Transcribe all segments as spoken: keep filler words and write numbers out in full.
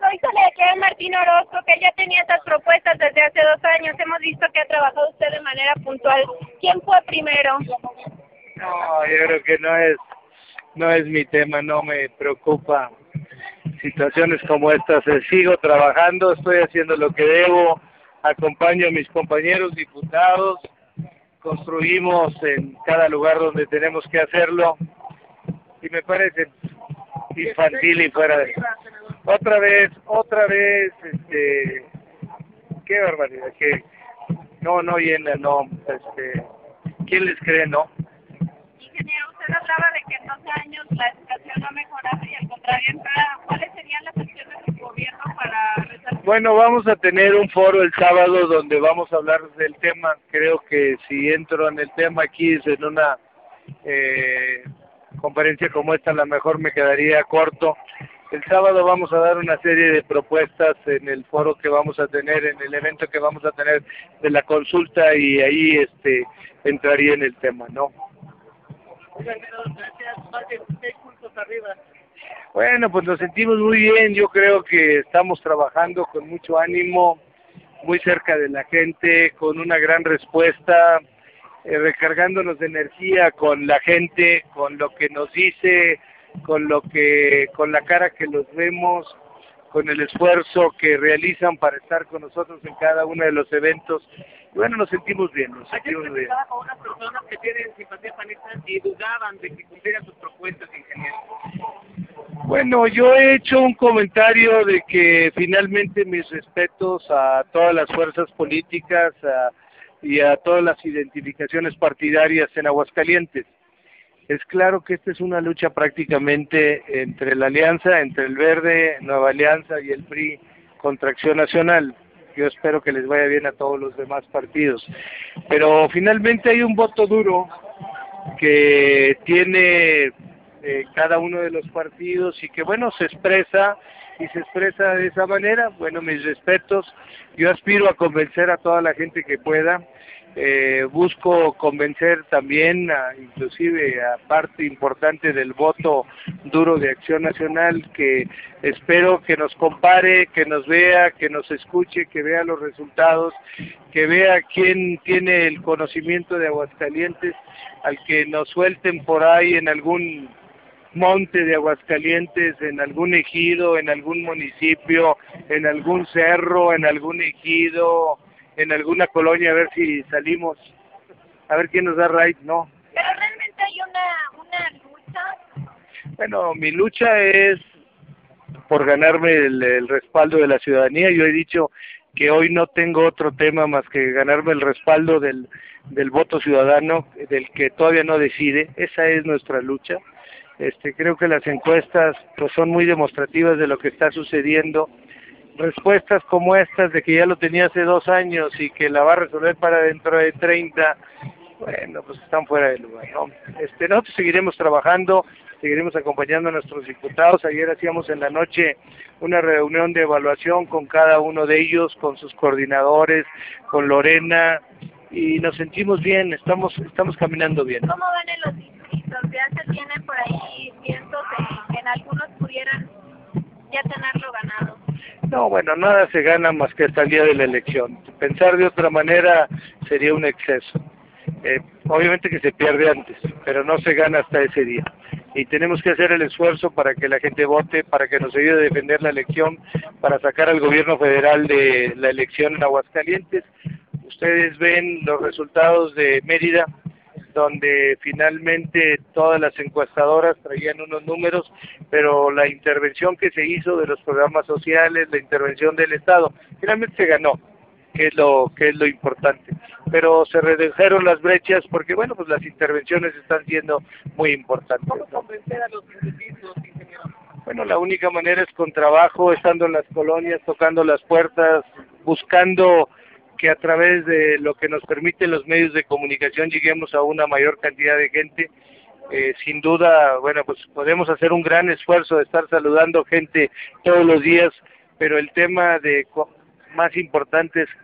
hoy se le declara a Martín Orozco que ya tenía esas propuestas desde hace dos años. Hemos visto que ha trabajado usted de manera puntual. ¿Quién fue primero? No, yo creo que no es, no es mi tema, no me preocupa situaciones como estas. Eh, Sigo trabajando, estoy haciendo lo que debo, acompaño a mis compañeros diputados, construimos en cada lugar donde tenemos que hacerlo y me parece infantil y fuera de... Otra vez, otra vez, este, qué barbaridad, que no, no llena, no, este, ¿quién les cree, no? Ingeniero, usted hablaba de que en doce años la educación no ha mejorado y al contrario empeora. ¿Cuáles serían las acciones de su gobierno para resarcir? Bueno, vamos a tener un foro el sábado donde vamos a hablar del tema. Creo que si entro en el tema aquí es en una eh, conferencia como esta, a lo mejor me quedaría corto. El sábado vamos a dar una serie de propuestas en el foro que vamos a tener, en el evento que vamos a tener de la consulta y ahí este entraría en el tema, ¿no? Bueno, pues nos sentimos muy bien, yo creo que estamos trabajando con mucho ánimo, muy cerca de la gente, con una gran respuesta, eh, recargándonos de energía con la gente, con lo que nos dice, con lo que, con la cara que los vemos, con el esfuerzo que realizan para estar con nosotros en cada uno de los eventos. Y bueno, nos sentimos bien, nos sentimos bien. Ayer con unas personas que tienen simpatía panista y dudaban de que cumplieran sus propuestas, ingeniero. Bueno, yo he hecho un comentario de que finalmente mis respetos a todas las fuerzas políticas a, y a todas las identificaciones partidarias en Aguascalientes. Es claro que esta es una lucha prácticamente entre la alianza, entre el Verde, Nueva Alianza y el P R I contra Acción Nacional. Yo espero que les vaya bien a todos los demás partidos. Pero finalmente hay un voto duro que tiene eh, cada uno de los partidos y que bueno, se expresa y se expresa de esa manera. Bueno, mis respetos. Yo aspiro a convencer a toda la gente que pueda. Eh, busco convencer también, a, inclusive a parte importante del voto duro de Acción Nacional, que espero que nos compare, que nos vea, que nos escuche, que vea los resultados, que vea quién tiene el conocimiento de Aguascalientes, al que nos suelten por ahí en algún monte de Aguascalientes, en algún ejido, en algún municipio, en algún cerro, en algún ejido, en alguna colonia, a ver si salimos, a ver quién nos da raid, ¿no? Pero realmente hay una, una lucha. Bueno, mi lucha es por ganarme el, el respaldo de la ciudadanía. Yo he dicho que hoy no tengo otro tema más que ganarme el respaldo del, del voto ciudadano, del que todavía no decide. Esa es nuestra lucha. Este, creo que las encuestas pues son muy demostrativas de lo que está sucediendo. Respuestas como estas de que ya lo tenía hace dos años y que la va a resolver para dentro de treinta, bueno, pues están fuera de lugar, ¿no? Este, nosotros seguiremos trabajando, seguiremos acompañando a nuestros diputados. Ayer hacíamos en la noche una reunión de evaluación con cada uno de ellos, con sus coordinadores, con Lorena, y nos sentimos bien, estamos estamos caminando bien. ¿Cómo van en los distritos? Ya se tienen por ahí cientos de que en algunos pudieran ya tenerlo ganado. No, bueno, nada se gana más que hasta el día de la elección. Pensar de otra manera sería un exceso. Eh, obviamente que se pierde antes, pero no se gana hasta ese día. Y tenemos que hacer el esfuerzo para que la gente vote, para que nos ayude a defender la elección, para sacar al gobierno federal de la elección en Aguascalientes. Ustedes ven los resultados de Mérida, donde finalmente todas las encuestadoras traían unos números, pero la intervención que se hizo de los programas sociales, la intervención del Estado, finalmente se ganó, que es lo que es lo importante. Pero se redujeron las brechas porque, bueno, pues las intervenciones están siendo muy importantes, ¿Cómo ¿no? convencer a los indecisos, ingeniero? Bueno, la única manera es con trabajo, estando en las colonias, tocando las puertas, buscando que a través de lo que nos permiten los medios de comunicación lleguemos a una mayor cantidad de gente. Eh, sin duda, bueno, pues podemos hacer un gran esfuerzo de estar saludando gente todos los días, pero el tema de más importante es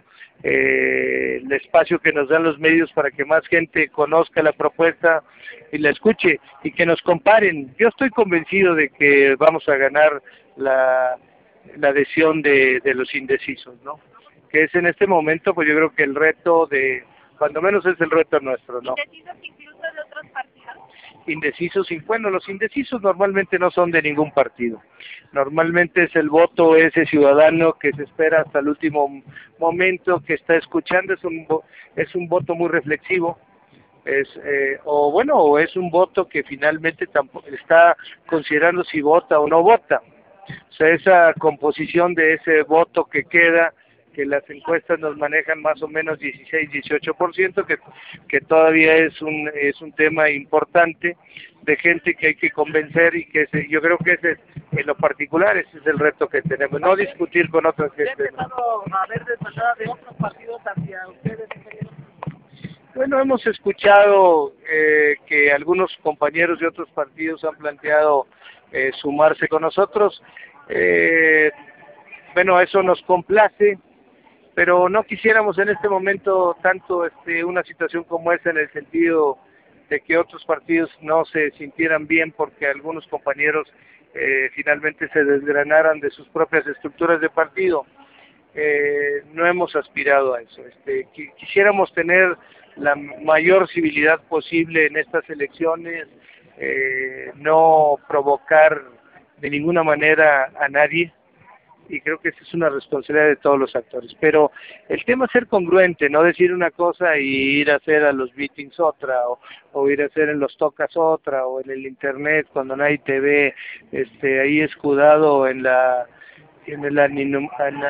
eh, el espacio que nos dan los medios para que más gente conozca la propuesta y la escuche y que nos comparen. Yo estoy convencido de que vamos a ganar la la adhesión de, de los indecisos, ¿no? Que es en este momento, pues yo creo que el reto de, cuando menos es el reto nuestro, ¿no? ¿Indecisos incluso de otros partidos? Indecisos, bueno, los indecisos normalmente no son de ningún partido. Normalmente es el voto ese ciudadano que se espera hasta el último momento, que está escuchando, es un es un voto muy reflexivo, es eh, o bueno, o es un voto que finalmente tampoco está considerando si vota o no vota. O sea, esa composición de ese voto que queda, que las encuestas nos manejan más o menos dieciséis, dieciocho por ciento, que, que todavía es un es un tema importante de gente que hay que convencer y que se, yo creo que ese es, en lo particular, ese es el reto que tenemos, no discutir con otras gente. ¿Ha empezado a haber desbandada de otros partidos hacia ustedes? Bueno, hemos escuchado eh, que algunos compañeros de otros partidos han planteado eh, sumarse con nosotros. Eh, bueno, eso nos complace, pero no quisiéramos en este momento tanto este, una situación como esa, en el sentido de que otros partidos no se sintieran bien porque algunos compañeros eh, finalmente se desgranaran de sus propias estructuras de partido. Eh, no hemos aspirado a eso. Este, qu quisiéramos tener la mayor civilidad posible en estas elecciones, eh, no provocar de ninguna manera a nadie, y creo que esa es una responsabilidad de todos los actores. Pero el tema es ser congruente, no decir una cosa y ir a hacer a los meetings otra, o, o ir a hacer en los tocas otra, o en el internet cuando nadie te ve, este, ahí escudado en la en el, aninum,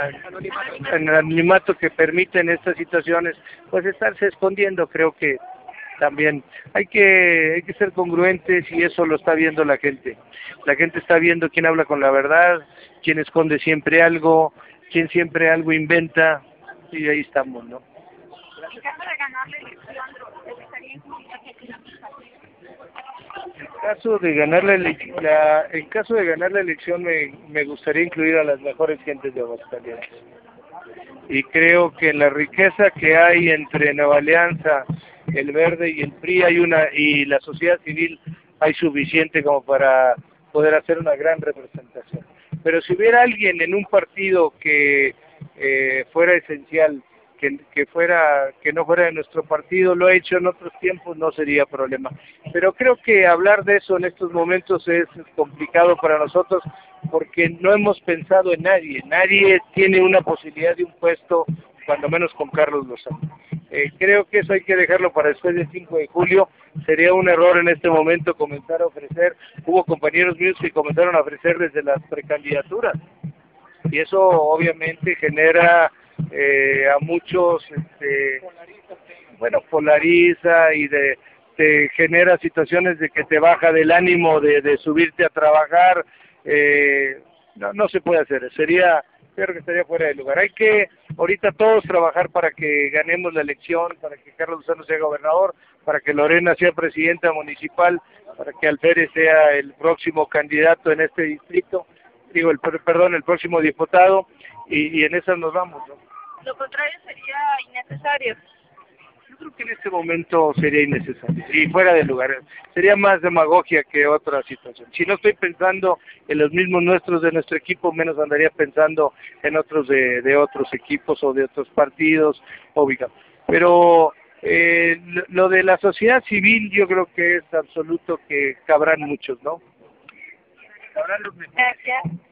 en el anonimato que permiten estas situaciones, pues estarse escondiendo. Creo que también hay que hay que ser congruentes, y eso lo está viendo la gente. La gente está viendo quién habla con la verdad, quién esconde siempre algo, quién siempre algo inventa, y ahí estamos, ¿no? En caso de ganar la elección, ¿estaría incluida que la En caso de ganar la, ele la en caso de ganar la elección me, me gustaría incluir a las mejores gentes de Aguascalientes. Y creo que en la riqueza que hay entre Nueva Alianza, el Verde y el P R I, hay una, y la sociedad civil, hay suficiente como para poder hacer una gran representación. Pero si hubiera alguien en un partido que eh, fuera esencial, que, que fuera que no fuera de nuestro partido, lo ha hecho en otros tiempos, no sería problema. Pero creo que hablar de eso en estos momentos es complicado para nosotros, porque no hemos pensado en nadie. Nadie tiene una posibilidad de un puesto, cuando menos con Carlos Lozano. Eh, creo que eso hay que dejarlo para después del cinco de julio. Sería un error en este momento comenzar a ofrecer. Hubo compañeros míos que comenzaron a ofrecer desde las precandidaturas, y eso obviamente genera eh, a muchos, este, bueno, polariza, y de, te genera situaciones de que te baja del ánimo de, de subirte a trabajar. Eh, no, no se puede hacer, sería, creo que estaría fuera de lugar. Hay que ahorita todos trabajar para que ganemos la elección, para que Carlos Lozano sea gobernador, para que Lorena sea presidenta municipal, para que Alférez sea el próximo candidato en este distrito, digo, el perdón, el próximo diputado, y, y en esas nos vamos, ¿no? Lo contrario sería innecesario. Yo creo que en este momento sería innecesario y fuera de lugar. Sería más demagogia que otra situación. Si no estoy pensando en los mismos nuestros de nuestro equipo, menos andaría pensando en otros de, de otros equipos o de otros partidos, obvio. Pero eh, lo de la sociedad civil, yo creo que es absoluto que cabrán muchos, ¿no? Cabrán los Gracias.